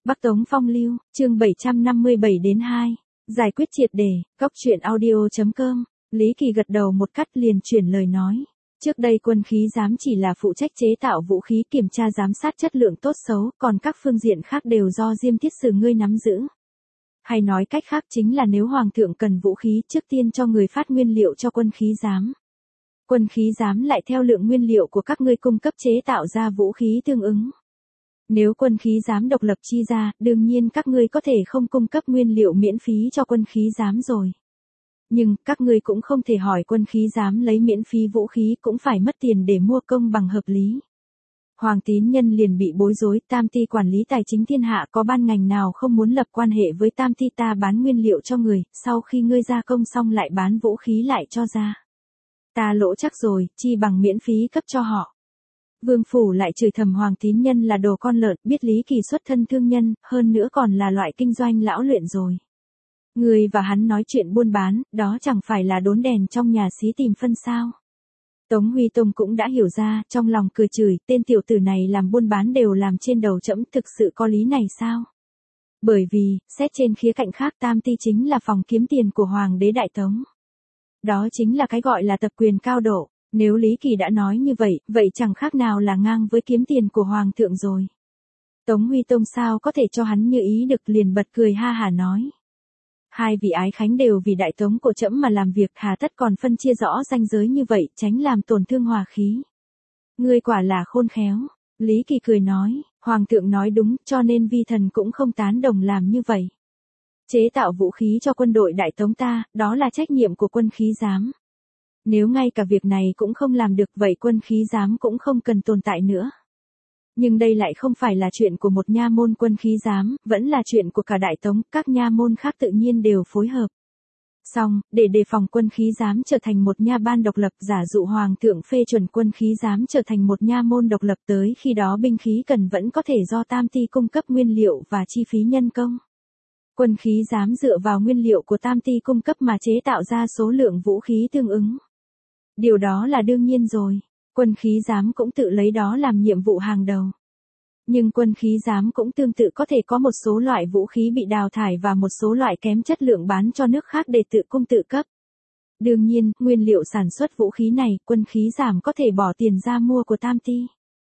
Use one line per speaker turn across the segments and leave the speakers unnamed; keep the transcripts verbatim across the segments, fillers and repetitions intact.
Bắc Tống Phong Lưu, chương bảy trăm năm mươi bảy đến hai. Giải quyết triệt đề, góc truyện audio chấm com. Lý Kỳ gật đầu một cắt liền chuyển lời nói. Trước đây quân khí giám chỉ là phụ trách chế tạo vũ khí, kiểm tra giám sát chất lượng tốt xấu, còn các phương diện khác đều do Diêm Thiết Sử ngươi nắm giữ. Hay nói cách khác chính là nếu Hoàng thượng cần vũ khí, trước tiên cho người phát nguyên liệu cho quân khí giám. Quân khí giám lại theo lượng nguyên liệu của các ngươi cung cấp chế tạo ra vũ khí tương ứng. Nếu quân khí giám độc lập chi ra, đương nhiên các ngươi có thể không cung cấp nguyên liệu miễn phí cho quân khí giám rồi. Nhưng, các ngươi cũng không thể hỏi quân khí giám lấy miễn phí vũ khí, cũng phải mất tiền để mua công bằng hợp lý. Hoàng Tín Nhân liền bị bối rối, Tam Ty quản lý tài chính thiên hạ, có ban ngành nào không muốn lập quan hệ với Tam Ty ta bán nguyên liệu cho người, sau khi ngươi gia công xong lại bán vũ khí lại cho ra. Ta lỗ chắc rồi, chi bằng miễn phí cấp cho họ. Vương Phủ lại chửi thầm Hoàng Tín Nhân là đồ con lợn, biết Lý Kỳ xuất thân thương nhân, hơn nữa còn là loại kinh doanh lão luyện rồi. Người và hắn nói chuyện buôn bán, đó chẳng phải là đốn đèn trong nhà xí tìm phân sao. Tống Huy Tông cũng đã hiểu ra, trong lòng cười chửi, tên tiểu tử này làm buôn bán đều làm trên đầu trẫm, thực sự có lý này sao? Bởi vì, xét trên khía cạnh khác, Tam Ty chính là phòng kiếm tiền của Hoàng đế Đại Tống. Đó chính là cái gọi là tập quyền cao độ. Nếu Lý Kỳ đã nói như vậy, vậy chẳng khác nào là ngang với kiếm tiền của Hoàng thượng rồi. Tống Huy Tông sao có thể cho hắn như ý được, liền bật cười ha hả nói. Hai vị ái khánh đều vì Đại Tống của trẫm mà làm việc, hà tất còn phân chia rõ ranh giới như vậy, tránh làm tổn thương hòa khí. Ngươi quả là khôn khéo. Lý Kỳ cười nói, Hoàng thượng nói đúng, cho nên vi thần cũng không tán đồng làm như vậy. Chế tạo vũ khí cho quân đội Đại Tống ta, đó là trách nhiệm của quân khí giám. Nếu ngay cả việc này cũng không làm được, vậy quân khí giám cũng không cần tồn tại nữa. Nhưng đây lại không phải là chuyện của một nha môn quân khí giám, vẫn là chuyện của cả Đại Tống, các nha môn khác tự nhiên đều phối hợp. Xong, để đề phòng quân khí giám trở thành một nha ban độc lập, giả dụ Hoàng thượng phê chuẩn quân khí giám trở thành một nha môn độc lập, tới khi đó binh khí cần vẫn có thể do Tam Ty cung cấp nguyên liệu và chi phí nhân công. Quân khí giám dựa vào nguyên liệu của Tam Ty cung cấp mà chế tạo ra số lượng vũ khí tương ứng. Điều đó là đương nhiên rồi, quân khí giám cũng tự lấy đó làm nhiệm vụ hàng đầu. Nhưng quân khí giám cũng tương tự có thể có một số loại vũ khí bị đào thải và một số loại kém chất lượng bán cho nước khác để tự cung tự cấp. Đương nhiên, nguyên liệu sản xuất vũ khí này, quân khí giám có thể bỏ tiền ra mua của Tam Ty.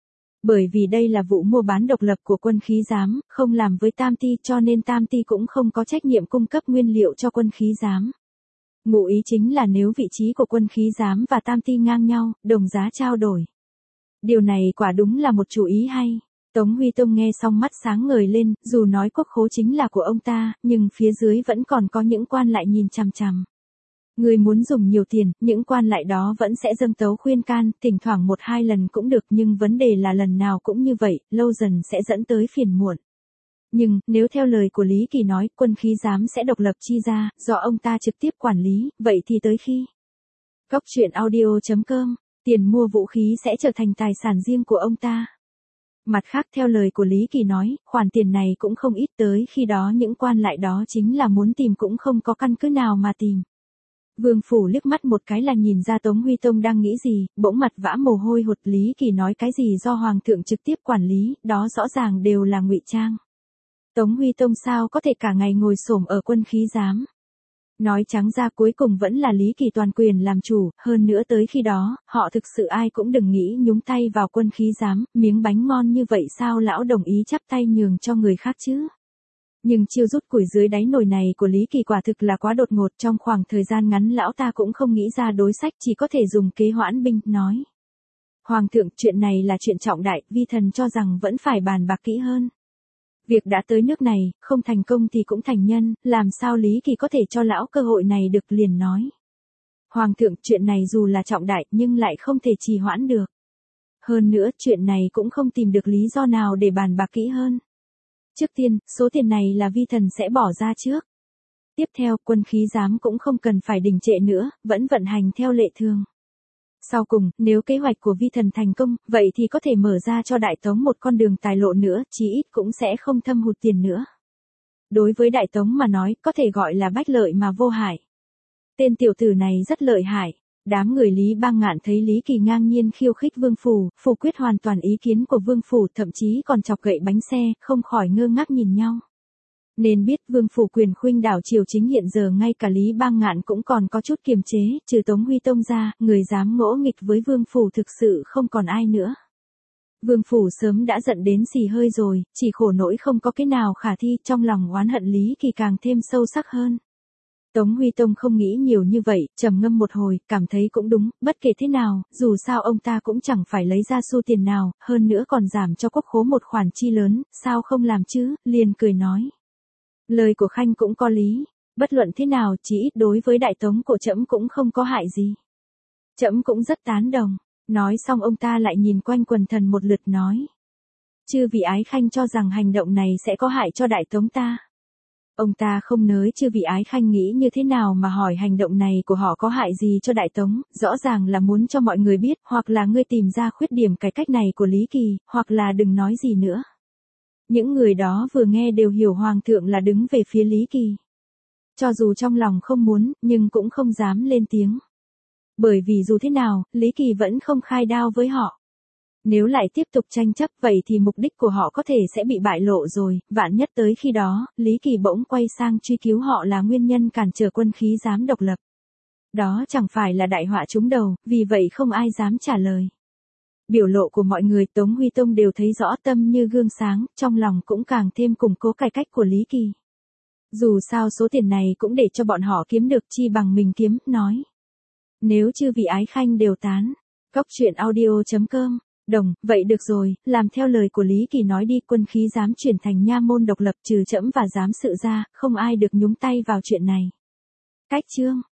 Bởi vì đây là vụ mua bán độc lập của quân khí giám, không làm với Tam Ty, cho nên Tam Ty cũng không có trách nhiệm cung cấp nguyên liệu cho quân khí giám. Ngụ ý chính là nếu vị trí của quân khí giám và Tam Ty ngang nhau, đồng giá trao đổi. Điều này quả đúng là một chủ ý hay. Tống Huy Tông nghe xong mắt sáng ngời lên, dù nói quốc khố chính là của ông ta, nhưng phía dưới vẫn còn có những quan lại nhìn chằm chằm. Người muốn dùng nhiều tiền, những quan lại đó vẫn sẽ dâng tấu khuyên can, thỉnh thoảng một hai lần cũng được, nhưng vấn đề là lần nào cũng như vậy, lâu dần sẽ dẫn tới phiền muộn. Nhưng, nếu theo lời của Lý Kỳ nói, quân khí giám sẽ độc lập chi ra, do ông ta trực tiếp quản lý, vậy thì tới khi góc truyện audio chấm com, tiền mua vũ khí sẽ trở thành tài sản riêng của ông ta. Mặt khác theo lời của Lý Kỳ nói, khoản tiền này cũng không ít, tới khi đó những quan lại đó chính là muốn tìm cũng không có căn cứ nào mà tìm. Vương Phủ liếc mắt một cái là nhìn ra Tống Huy Tông đang nghĩ gì, bỗng mặt vã mồ hôi hột. Lý Kỳ nói cái gì do Hoàng thượng trực tiếp quản lý, đó rõ ràng đều là ngụy trang. Tống Huy Tông sao có thể cả ngày ngồi xổm ở quân khí giám. Nói trắng ra cuối cùng vẫn là Lý Kỳ toàn quyền làm chủ, hơn nữa tới khi đó, họ thực sự ai cũng đừng nghĩ nhúng tay vào quân khí giám, miếng bánh ngon như vậy sao lão đồng ý chắp tay nhường cho người khác chứ. Nhưng chiêu rút củi dưới đáy nồi này của Lý Kỳ quả thực là quá đột ngột, trong khoảng thời gian ngắn lão ta cũng không nghĩ ra đối sách, chỉ có thể dùng kế hoãn binh, nói. Hoàng thượng, chuyện này là chuyện trọng đại, vi thần cho rằng vẫn phải bàn bạc kỹ hơn. Việc đã tới nước này, không thành công thì cũng thành nhân, làm sao Lý Kỳ có thể cho lão cơ hội này được, liền nói. Hoàng thượng, chuyện này dù là trọng đại nhưng lại không thể trì hoãn được. Hơn nữa, chuyện này cũng không tìm được lý do nào để bàn bạc kỹ hơn. Trước tiên, số tiền này là vi thần sẽ bỏ ra trước. Tiếp theo, quân khí giám cũng không cần phải đình trệ nữa, vẫn vận hành theo lệ thường. Sau cùng, nếu kế hoạch của vi thần thành công, vậy thì có thể mở ra cho Đại Tống một con đường tài lộ nữa, chí ít cũng sẽ không thâm hụt tiền nữa. Đối với Đại Tống mà nói, có thể gọi là bách lợi mà vô hại. Tên tiểu tử này rất lợi hại. Đám người Lý Bang Ngạn thấy Lý Kỳ ngang nhiên khiêu khích Vương Phủ, phủ quyết hoàn toàn ý kiến của Vương Phủ, thậm chí còn chọc gậy bánh xe, không khỏi ngơ ngác nhìn nhau. Nên biết Vương Phủ quyền khuynh đảo triều chính hiện giờ ngay cả Lý Bang Ngạn cũng còn có chút kiềm chế, trừ Tống Huy Tông ra, người dám ngỗ nghịch với Vương Phủ thực sự không còn ai nữa. Vương Phủ sớm đã giận đến xì hơi rồi, chỉ khổ nỗi không có cái nào khả thi, trong lòng oán hận Lý Kỳ càng thêm sâu sắc hơn. Tống Huy Tông không nghĩ nhiều như vậy, trầm ngâm một hồi, cảm thấy cũng đúng, bất kể thế nào, dù sao ông ta cũng chẳng phải lấy ra xu tiền nào, hơn nữa còn giảm cho quốc khố một khoản chi lớn, sao không làm chứ, liền cười nói. Lời của Khanh cũng có lý, bất luận thế nào chỉ ít đối với đại tống của trẫm cũng không có hại gì. Trẫm cũng rất tán đồng, nói xong ông ta lại nhìn quanh quần thần một lượt nói. Chư vị ái Khanh cho rằng hành động này sẽ có hại cho đại tống ta. Ông ta không nới chư vị ái Khanh nghĩ như thế nào mà hỏi hành động này của họ có hại gì cho đại tống, rõ ràng là muốn cho mọi người biết, hoặc là ngươi tìm ra khuyết điểm cái cách này của Lý Kỳ, hoặc là đừng nói gì nữa. Những người đó vừa nghe đều hiểu Hoàng thượng là đứng về phía Lý Kỳ. Cho dù trong lòng không muốn, nhưng cũng không dám lên tiếng. Bởi vì dù thế nào, Lý Kỳ vẫn không khai đao với họ. Nếu lại tiếp tục tranh chấp vậy thì mục đích của họ có thể sẽ bị bại lộ rồi, vạn nhất tới khi đó, Lý Kỳ bỗng quay sang truy cứu họ là nguyên nhân cản trở quân khí giám độc lập. Đó chẳng phải là đại họa trúng đầu, vì vậy không ai dám trả lời. Biểu lộ của mọi người Tống Huy Tông đều thấy rõ tâm như gương sáng, trong lòng cũng càng thêm củng cố cải cách của Lý Kỳ. Dù sao số tiền này cũng để cho bọn họ kiếm được chi bằng mình kiếm, nói. Nếu chư vị ái Khanh đều tán, góc truyện audio chấm com, đồng, vậy được rồi, làm theo lời của Lý Kỳ nói đi, quân khí giám chuyển thành nha môn độc lập trừ trẫm và giám sự ra, không ai được nhúng tay vào chuyện này. Cách chương